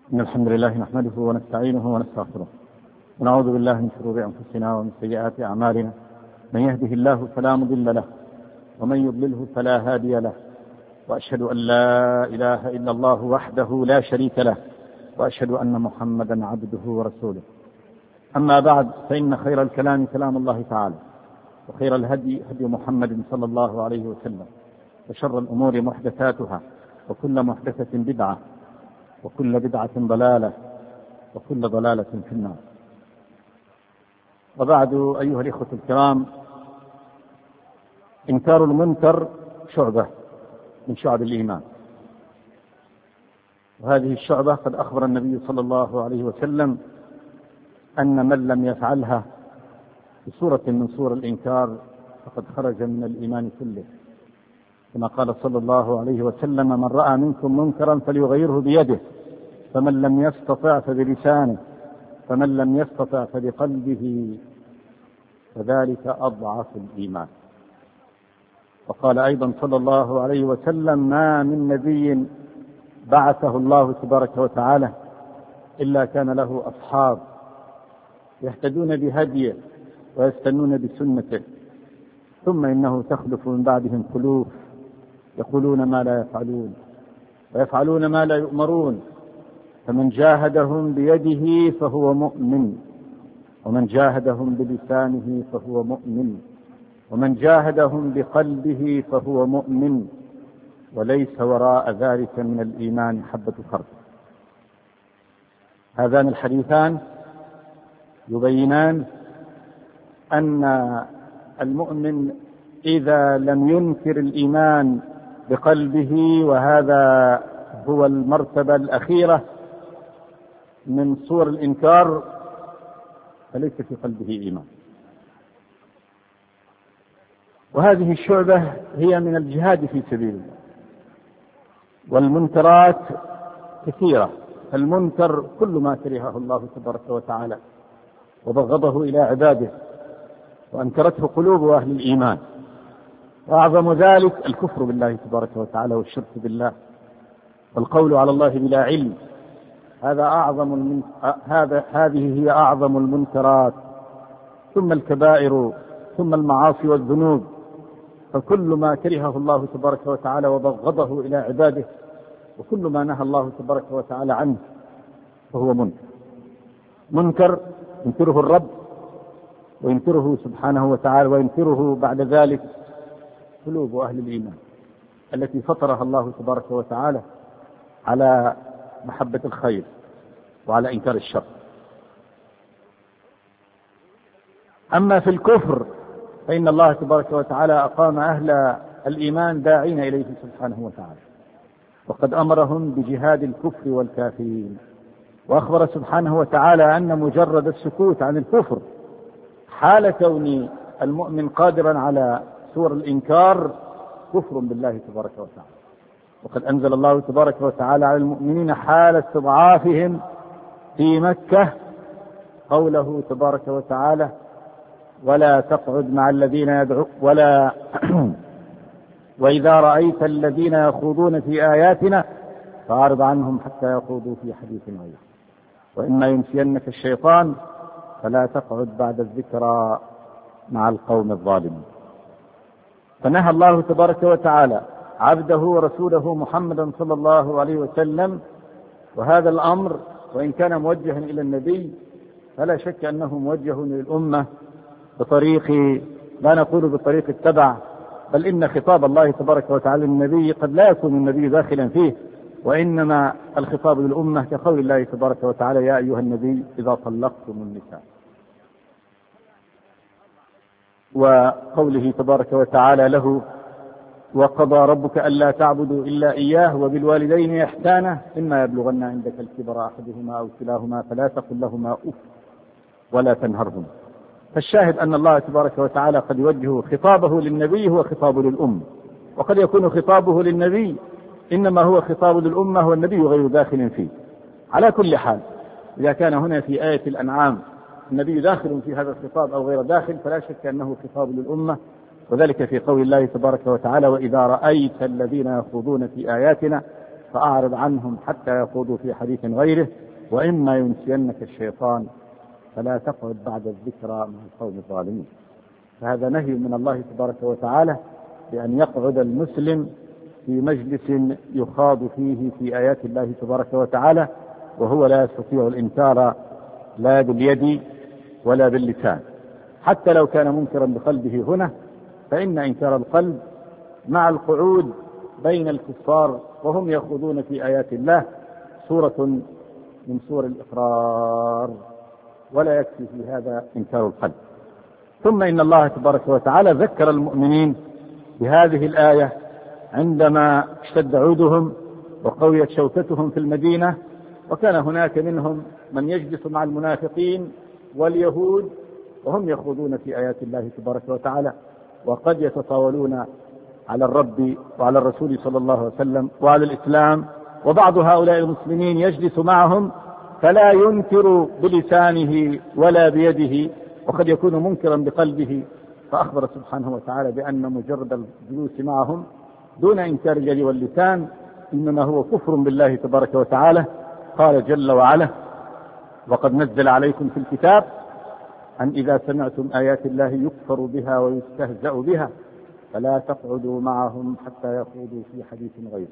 إن الحمد لله نحمده ونستعينه ونستغفره ونعوذ بالله من شرور أنفسنا ومن سيئات أعمالنا. من يهده الله فلا مضل له ومن يضلله فلا هادي له، وأشهد أن لا إله إلا الله وحده لا شريك له، وأشهد أن محمدا عبده ورسوله. أما بعد، فإن خير الكلام كلام الله تعالى، وخير الهدي هدي محمد صلى الله عليه وسلم، وشر الأمور محدثاتها، وكل محدثة بدعة، وكل بدعة ضلالة، وكل ضلالة في النار. وبعد، أيها الإخوة الكرام، إنكار المنكر شعبة من شعب الإيمان، وهذه الشعبة قد أخبر النبي صلى الله عليه وسلم أن من لم يفعلها بصورة من صور الإنكار فقد خرج من الإيمان كله، كما قال صلى الله عليه وسلم: من رأى منكم منكرا فليغيره بيده، فمن لم يستطع فبلسانه، فمن لم يستطع فبقلبه، فذلك أضعف الإيمان. وقال أيضا صلى الله عليه وسلم: ما من نبي بعثه الله تبارك وتعالى إلا كان له أصحاب يهتدون بهديه ويستنون بسنته، ثم إنه تخلف من بعدهم خلوف يقولون ما لا يفعلون ويفعلون ما لا يؤمرون، فمن جاهدهم بيده فهو مؤمن، ومن جاهدهم بلسانه فهو مؤمن، ومن جاهدهم بقلبه فهو مؤمن، وليس وراء ذلك من الإيمان حبة خردل. هذان الحديثان يبينان أن المؤمن إذا لم ينكر الإيمان بقلبه، وهذا هو المرتبة الأخيرة من صور الإنكار، فليس في قلبه إيمان. وهذه الشعبة هي من الجهاد في سبيل الله، والمنكرات كثيرة. المنكر كل ما كرهه الله تبارك وتعالى وبغضه إلى عباده وأنكرته قلوب أهل الإيمان، وأعظم ذلك الكفر بالله تبارك وتعالى والشرك بالله والقول على الله بلا علم. هذه هي أعظم المنكرات، ثم الكبائر، ثم المعاصي والذنوب. فكل ما كرهه الله تبارك وتعالى وبغضه إلى عباده، وكل ما نهى الله تبارك وتعالى عنه، فهو منكر ينكره الرب وينكره سبحانه وتعالى، وينكره بعد ذلك قلوب أهل الإيمان التي فطرها الله تبارك وتعالى على محبة الخير وعلى إنكار الشر. أما في الكفر فإن الله تبارك وتعالى أقام أهل الإيمان داعين إليه سبحانه وتعالى، وقد أمرهم بجهاد الكفر والكافرين، وأخبر سبحانه وتعالى أن مجرد السكوت عن الكفر حال كون المؤمن قادرا على صور الإنكار كفر بالله تبارك وتعالى. وقد أنزل الله تبارك وتعالى على المؤمنين حال استضعافهم في مكة قوله تبارك وتعالى: ولا تقعد مع الذين يدعون وإذا رأيت الذين يخوضون في آياتنا فأعرض عنهم حتى يخوضوا في حديث غيره، وإما ينسينك الشيطان فلا تقعد بعد الذكرى مع القوم الظالمين. فنهى الله تبارك وتعالى عبده ورسوله محمدا صلى الله عليه وسلم، وهذا الأمر وإن كان موجها إلى النبي فلا شك أنه موجه للأمة بطريق، لا نقول بطريق التبع، بل إن خطاب الله تبارك وتعالى للنبي قد لا يكون النبي داخلا فيه، وإنما الخطاب للأمة كقول الله تبارك وتعالى: يا أيها النبي إذا طلقتم النساء، وقوله تبارك وتعالى له: وقضى ربك ألا تعبدوا إلا إياه وبالوالدين إحسانا إما يبلغن عندك الكبر أحدهما أو كلاهما فلا تقل لهما أف ولا تنهرهما. فالشاهد أن الله تبارك وتعالى قد يوجه خطابه للنبي هو خطاب للأمة، وقد يكون خطابه للنبي إنما هو خطاب للأمة والنبي غير داخل فيه. على كل حال، إذا كان هنا في آية الأنعام النبي داخل في هذا الخطاب أو غير داخل، فلا شك أنه خطاب للأمة، وذلك في قول الله تبارك وتعالى: وإذا رأيت الذين يخوضون في آياتنا فأعرض عنهم حتى يخوضوا في حديث غيره، وإما ينسينك الشيطان فلا تقعد بعد الذكرى مع القوم الظالمين. فهذا نهي من الله تبارك وتعالى بأن يقعد المسلم في مجلس يخاض فيه في آيات الله تبارك وتعالى وهو لا يستطيع الإنكار لا باليد ولا باللسان، حتى لو كان منكرا بقلبه هنا، فإن إنكار القلب مع القعود بين الكفار وهم يخوضون في آيات الله سورة من سور الإقرار، ولا يكفي في هذا إنكار القلب. ثم إن الله تبارك وتعالى ذكر المؤمنين بهذه الآية عندما اشتد عودهم وقويت شوكتهم في المدينة، وكان هناك منهم من يجلس مع المنافقين واليهود وهم يخوضون في آيات الله تبارك وتعالى، وقد يتطاولون على الرب وعلى الرسول صلى الله عليه وسلم وعلى الإسلام، وبعض هؤلاء المسلمين يجلس معهم فلا ينكر بلسانه ولا بيده، وقد يكون منكرا بقلبه، فأخبر سبحانه وتعالى بأن مجرد الجلوس معهم دون إنكار اليد واللسان إنما هو كفر بالله تبارك وتعالى. قال جل وعلا: وقد نزل عليكم في الكتاب أن إذا سمعتم آيات الله يكفر بها ويستهزأ بها فلا تقعدوا معهم حتى يخوضوا في حديث غيره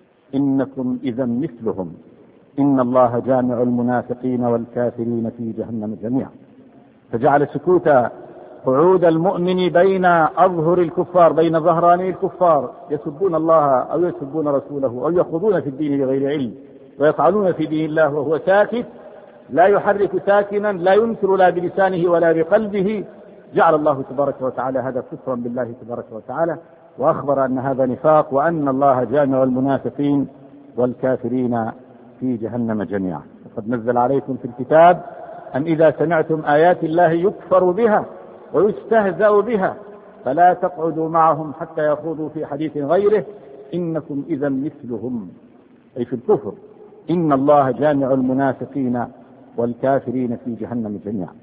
إنكم إذا مثلهم إن الله جامع المنافقين والكافرين في جهنم جميعا. فجعل سكوت قعود المؤمن بين أظهر الكفار، بين ظهراني الكفار يسبون الله أو يسبون رسوله أو يخوضون في الدين بغير علم ويطعنون في دين الله وهو ساكت لا يحرك ساكنا لا ينكر لا بلسانه ولا بقلبه، جعل الله تبارك وتعالى هذا كفرا بالله تبارك وتعالى، وأخبر أن هذا نفاق وأن الله جامع المنافقين والكافرين في جهنم جميعا. وقد نزل عليكم في الكتاب أن إذا سمعتم آيات الله يكفر بها ويستهزأ بها فلا تقعدوا معهم حتى يخوضوا في حديث غيره إنكم إذا مثلهم، أي في الكفر. إن الله جامع المنافقين والكافرين في جهنم جميعا.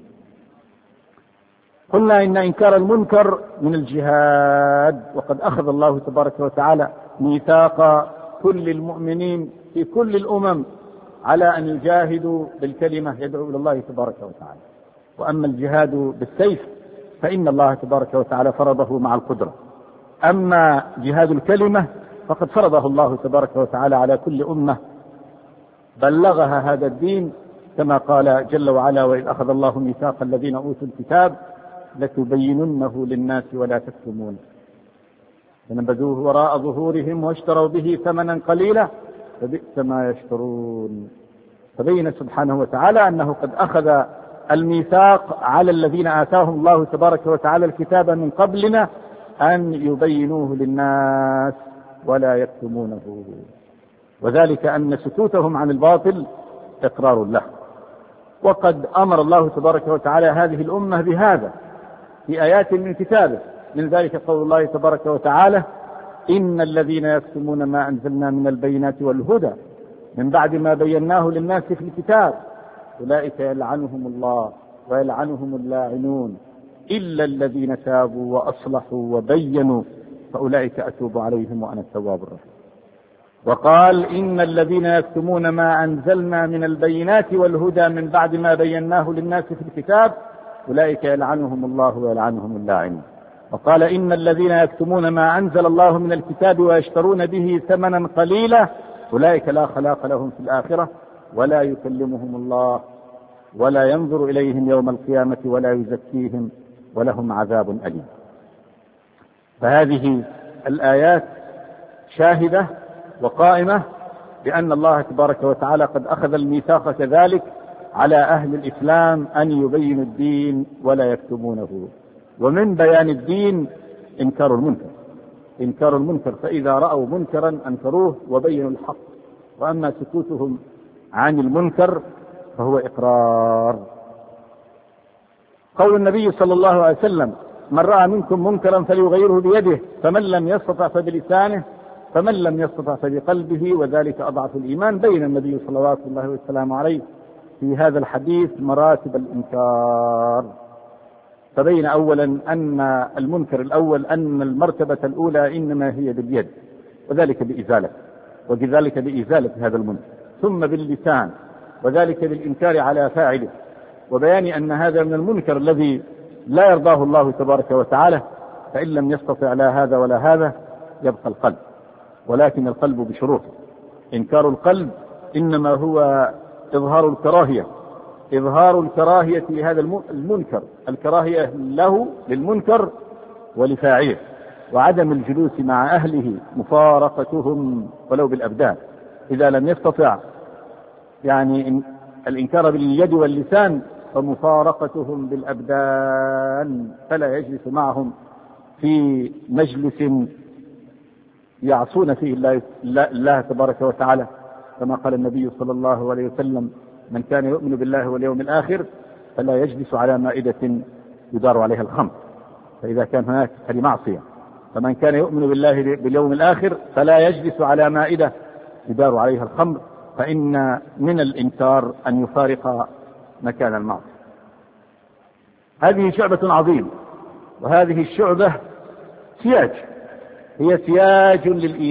قلنا إن إنكار المنكر من الجهاد، وقد أخذ الله تبارك وتعالى ميثاق كل المؤمنين في كل الأمم على أن يجاهدوا بالكلمة يدعو إلى الله تبارك وتعالى. وأما الجهاد بالسيف فإن الله تبارك وتعالى فرضه مع القدرة، أما جهاد الكلمة فقد فرضه الله تبارك وتعالى على كل أمة بلغها هذا الدين، كما قال جل وعلا: وإذ أخذ الله ميثاق الذين أوتوا الكتاب لتبيننه للناس ولا تكتمونه فنبذوه وراء ظهورهم واشتروا به ثمنا قليلا فبئس ما يشترون. فبين سبحانه وتعالى أنه قد أخذ الميثاق على الذين آتاهم الله تبارك وتعالى الكتاب من قبلنا أن يبينوه للناس ولا يكتمونه، وذلك أن سكوتهم عن الباطل إقرار له. وقد أمر الله تبارك وتعالى هذه الأمة بهذا في آيات من كتابه، من ذلك قول الله تبارك وتعالى: إن الذين يكتمون ما أنزلنا من البينات والهدى من بعد ما بيناه للناس في الكتاب أولئك يلعنهم الله ويلعنهم اللاعنون إلا الذين تابوا وأصلحوا وبينوا فأولئك أتوب عليهم وأنا التواب الرحيم. وقال: إن الذين يكتمون ما أنزلنا من البينات والهدى من بعد ما بيناه للناس في الكتاب أولئك يلعنهم الله ويلعنهم اللاعنون. وقال: إن الذين يكتمون ما أنزل الله من الكتاب ويشترون به ثمنا قليلا أولئك لا خلاق لهم في الآخرة ولا يكلمهم الله ولا ينظر إليهم يوم القيامة ولا يزكيهم ولهم عذاب أليم. فهذه الآيات شاهدة وقائمة بأن الله تبارك وتعالى قد أخذ الميثاق كذلك على أهل الإسلام أن يبينوا الدين ولا يكتمونه. ومن بيان الدين إنكار المنكر، فإذا رأوا منكرا أنكروه وبينوا الحق، وأما سكوتهم عن المنكر فهو إقرار. قول النبي صلى الله عليه وسلم: من رأى منكم منكرا فليغيره بيده فمن لم يستطع فبلسانه فمن لم يستطع فبقلبه وذلك أضعف الإيمان. بين النبي صلى الله عليه وسلم عليه في هذا الحديث مراتب الإنكار، فبين أولا أن المنكر الأول أن المرتبة الأولى إنما هي باليد وذلك بإزالة، وكذلك بإزالة هذا المنكر، ثم باللسان، وذلك بالإنكار على فاعله، وبيان أن هذا من المنكر الذي لا يرضاه الله تبارك وتعالى. فإن لم يستطع لا هذا ولا هذا يبقى القلب، ولكن القلب بشروط. إنكار القلب إنما هو إظهار الكراهية، إظهار الكراهية لهذا المنكر، الكراهية له للمنكر ولفاعله، وعدم الجلوس مع أهله، مفارقتهم ولو بالأبدان. إذا لم يستطع يعني الإنكار باليد واللسان فمفارقتهم بالأبدان، فلا يجلس معهم في مجلس يعصون فيه الله تبارك وتعالى، كما قال النبي صلى الله عليه وسلم: من كان يؤمن بالله واليوم الآخر فلا يجلس على مائدة يدار عليها الخمر. فإذا كان هناك هذه معصية، فمن كان يؤمن بالله باليوم الآخر فلا يجلس على مائدة يدار عليها الخمر، فإن من الإنكار أن يفارق مكان المعصية. هذه شعبة عظيمة، وهذه الشعبة سياج، هي سياج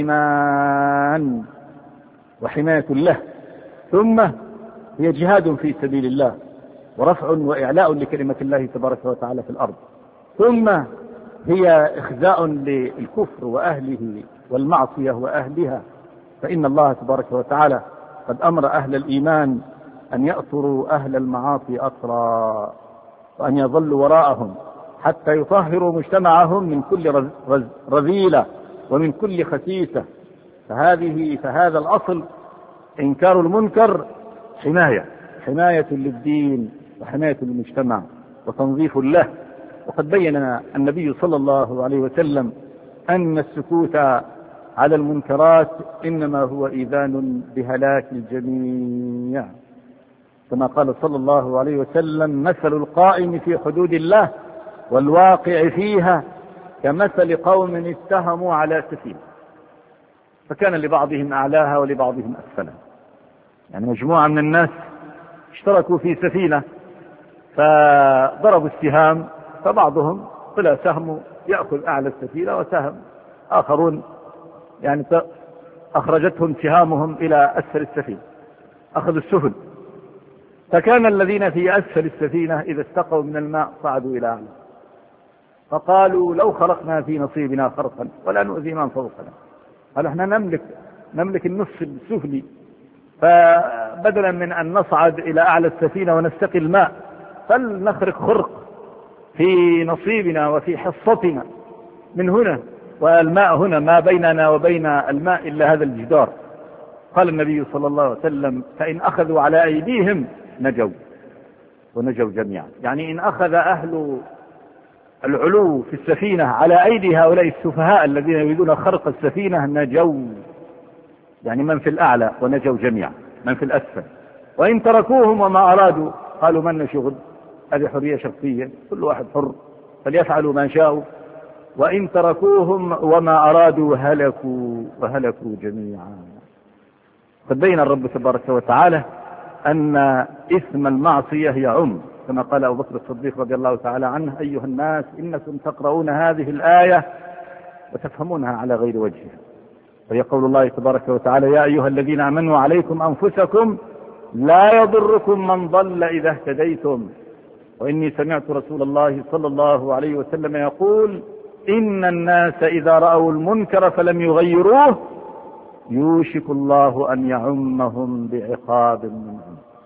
للإيمان وحماية له، ثم هي جهاد في سبيل الله ورفع وإعلاء لكلمة الله تبارك وتعالى في الأرض، ثم هي إخزاء للكفر وأهله والمعصية وأهلها. فإن الله تبارك وتعالى قد أمر أهل الإيمان أن يأثروا أهل المعاصي أثرا، وأن يظلوا وراءهم حتى يطهروا مجتمعهم من كل رذيلة ومن كل خسيسة. فهذا الأصل إنكار المنكر حماية للدين وحماية للمجتمع وتنظيف له. وقد بين النبي صلى الله عليه وسلم أن السكوت على المنكرات إنما هو إذان بهلاك الجميع، كما قال صلى الله عليه وسلم: مثل القائم في حدود الله والواقع فيها كمثل قوم اتهموا على سفينة فكان لبعضهم أعلاها ولبعضهم أسفلها. يعني مجموعة من الناس اشتركوا في سفينة فضربوا السهام، فبعضهم طلع سهم يأخذ أعلى السفينة، وسهم آخرون يعني أخرجتهم سهامهم إلى أسفل السفينة، أخذوا السفن. فكان الذين في أسفل السفينة إذا استقوا من الماء صعدوا إلى أعلى، فقالوا: لو خرقنا في نصيبنا خرقا ولا نؤذي من فوقنا. قال: احنا نملك النصف السفلي، فبدلا من أن نصعد إلى أعلى السفينة ونستقي الماء فلنخرق خرق في نصيبنا وفي حصتنا من هنا، والماء هنا ما بيننا وبين الماء إلا هذا الجدار. قال النبي صلى الله عليه وسلم: فإن أخذوا على أيديهم نجوا ونجوا جميعا. يعني إن أخذ أهل العلو في السفينة على أيدي هؤلاء السفهاء الذين يريدون خرق السفينة نجوا، يعني من في الأعلى، ونجوا جميعا من في الأسفل. وإن تركوهم وما أرادوا قالوا: من شغل، هذه حرية شخصية، كل واحد حر فليفعلوا ما شاءوا. وإن تركوهم وما أرادوا وهلكوا جميعا. قد بين الرب تبارك وتعالى أن إثم المعصية يعم، كما قال أبو بكر الصديق رضي الله تعالى عنه: أيها الناس إنكم تقرؤون هذه الآية وتفهمونها على غير وجهها. وهي قول الله تبارك وتعالى: يا أيها الذين آمنوا عليكم أنفسكم لا يضركم من ضل إذا اهتديتم، وإني سمعت رسول الله صلى الله عليه وسلم يقول: إن الناس إذا رأوا المنكر فلم يغيروه يوشك الله أن يعمهم بعقاب منه.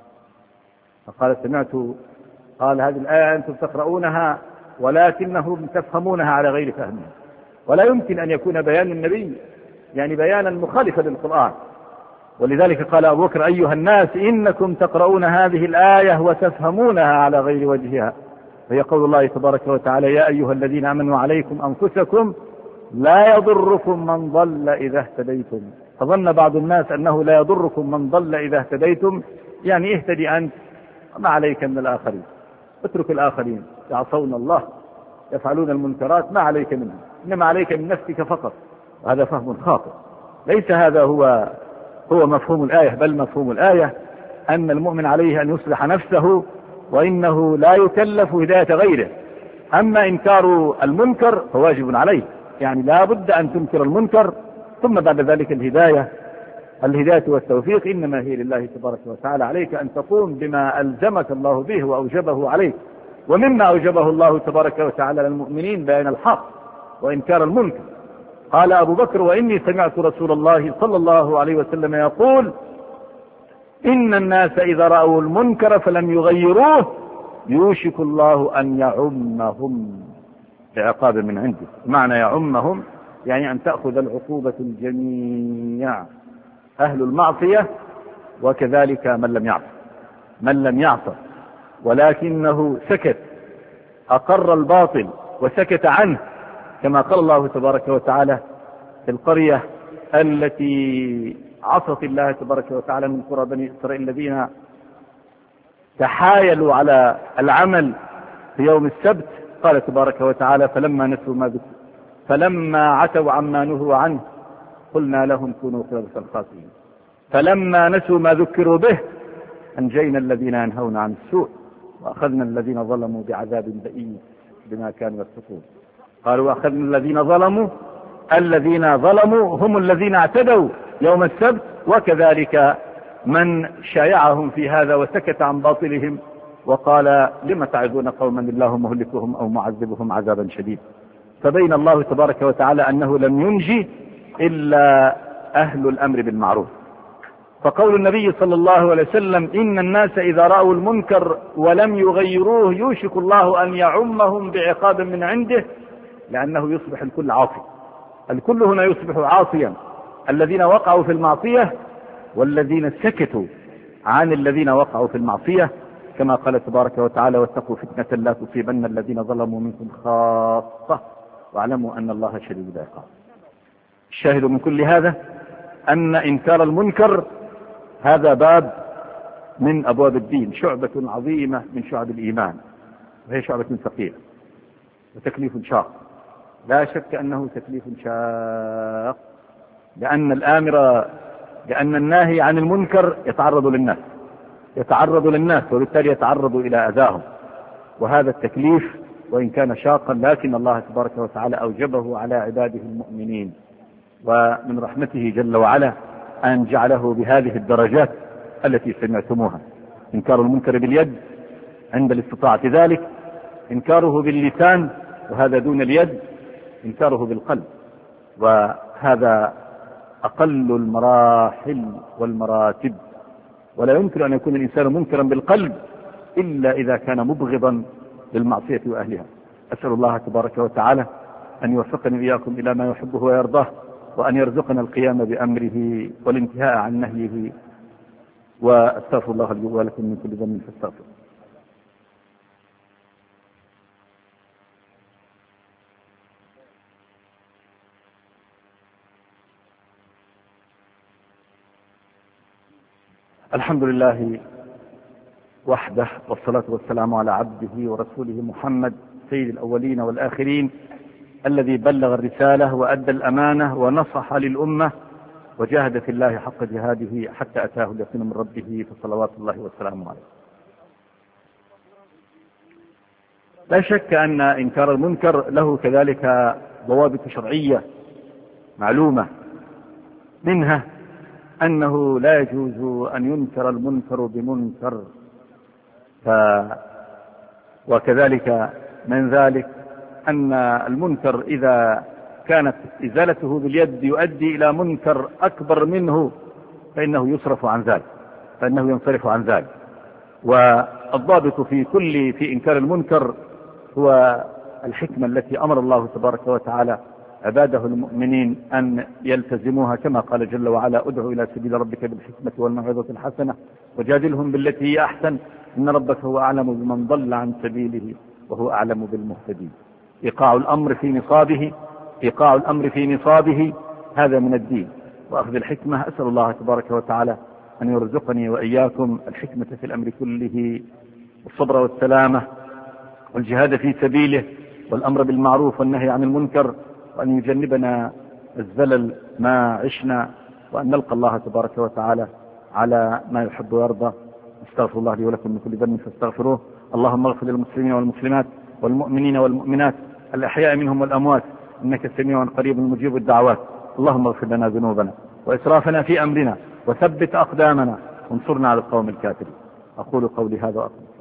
فقال: قال هذه الآية أنتم تقرؤونها ولكنهم تفهمونها على غير فهمها، ولا يمكن أن يكون بيان النبي يعني بيانا مخالفا للقرآن. ولذلك قال أبو بكر: أيها الناس إنكم تقرؤون هذه الآية وتفهمونها على غير وجهها. وهي قول الله تبارك وتعالى: يا أيها الذين آمنوا عليكم أنفسكم لا يضركم من ضل إذا اهتديتم. فظن بعض الناس أنه لا يضركم من ضل إذا اهتديتم، يعني اهتدي أنت وما عليك من الآخرين، اترك الآخرين يعصون الله يفعلون المنكرات، ما عليك منهم، إنما عليك من نفسك فقط. وهذا فهم خاطئ، ليس هذا هو مفهوم الآية، بل مفهوم الآية أن المؤمن عليه أن يصلح نفسه، وإنه لا يكلف هداية غيره. أما إنكار المنكر فواجب عليه، يعني لا بد أن تنكر المنكر ثم بعد ذلك الهداية الهداية والتوفيق إنما هي لله تبارك وتعالى. عليك أن تقوم بما ألزمك الله به وأوجبه عليك. ومما أوجبه الله تبارك وتعالى للمؤمنين بيان الحق وإنكار المنكر. قال أبو بكر: وإني سمعت رسول الله صلى الله عليه وسلم يقول: إن الناس إذا رأوا المنكر فلم يغيروه يوشك الله أن يعمهم بعقاب من عنده. معنى يعمهم يعني أن تأخذ العقوبة الجميع، أهل المعصية وكذلك من لم يعصى ولكنه سكت، أقر الباطل وسكت عنه، كما قال الله تبارك وتعالى في القرية التي عصت الله تبارك وتعالى من قرى بني إسرائيل الذين تحايلوا على العمل في يوم السبت. قال تبارك وتعالى: فلما عتوا عما نهوا عنه قلنا لهم كونوا قردة خاسئين. فلما نسوا ما ذكروا به أنجينا الذين ينهون عن السوء وأخذنا الذين ظلموا بعذاب بئيس بما كانوا يفسقون. قالوا: وأخذنا الذين ظلموا هم الذين اعتدوا يوم السبت، وكذلك من شايعهم في هذا وسكت عن باطلهم وقال: لم تعظون قوما الله مهلكهم أو معذبهم عذابا شديد. فبين الله تبارك وتعالى أنه لم ينجي إلا أهل الأمر بالمعروف. فقول النبي صلى الله عليه وسلم: إن الناس إذا رأوا المنكر ولم يغيروه يوشك الله أن يعمهم بعقاب من عنده، لأنه يصبح الكل عاصي. الكل هنا يصبح عاصيا، الذين وقعوا في المعصية والذين سكتوا عن الذين وقعوا في المعصية، كما قال تبارك وتعالى: واتقوا فتنة لا تصيبن الذين ظلموا منكم خاصة واعلموا أن الله شديد العقاب. الشاهد من كل هذا أن إنكار المنكر هذا باب من أبواب الدين، شعبة عظيمة من شعب الإيمان، وهي شعبة ثقيلة وتكليف شاق. لا شك أنه تكليف شاق، لأن الناهي عن المنكر يتعرض للناس وبالتالي يتعرض إلى أذاهم. وهذا التكليف وإن كان شاقا لكن الله تبارك وتعالى أوجبه على عباده المؤمنين، ومن رحمته جل وعلا أن جعله بهذه الدرجات التي سمعتموها: إنكار المنكر باليد عند الاستطاعة ذلك، إنكاره باللسان وهذا دون اليد، إنكاره بالقلب، وهذا أقل المراحل والمراتب. ولا يمكن أن يكون الإنسان منكرا بالقلب إلا إذا كان مبغضا للمعصية وأهلها. أسأل الله تبارك وتعالى أن يوفقني إياكم إلى ما يحبه ويرضاه، وأن يرزقنا القيام بأمره والانتهاء عن نهيه. وأستغفر الله لي ولكم من كل ذنب فاستغفروا. الحمد لله وحده، والصلاة والسلام على عبده ورسوله محمد سيد الأولين والآخرين، الذي بلغ الرسالة وأدى الأمانة ونصح للأمة وجاهد في الله حق جهاده حتى أتاه اليقين من ربه، فصلوات الله وسلامه عليه. لا شك أن إنكار المنكر له كذلك ضوابط شرعية معلومة، منها أنه لا يجوز أن ينكر المنكر بمنكر، وكذلك من ذلك أن المنكر إذا كانت إزالته باليد يؤدي إلى منكر أكبر منه فإنه ينصرف عن ذلك. والضابط في إنكار المنكر هو الحكمة التي أمر الله تبارك وتعالى عباده المؤمنين أن يلتزموها، كما قال جل وعلا: ادع إلى سبيل ربك بالحكمة والموعظة الحسنة وجادلهم بالتي هي أحسن إن ربك هو أعلم بمن ضل عن سبيله وهو أعلم بالمهتدين. إيقاع الأمر في نصابه هذا من الدين وأخذ الحكمة. أسأل الله تبارك وتعالى أن يرزقني وإياكم الحكمة في الأمر كله، والصبر والسلامة والجهاد في سبيله، والأمر بالمعروف والنهي عن المنكر، وأن يجنبنا الزلل ما عشنا، وأن نلقى الله تبارك وتعالى على ما يحب ويرضى. استغفر الله لي ولكم من كل ذنب فاستغفروه. اللهم اغفر للمسلمين والمسلمات والمؤمنين والمؤمنات الأحياء منهم والأموات، إنك سميع قريب مجيب الدعوات. اللهم اغفر لنا ذنوبنا وإسرافنا في أمرنا وثبت أقدامنا وانصرنا على القوم الكافرين. أقول قولي هذا وأقول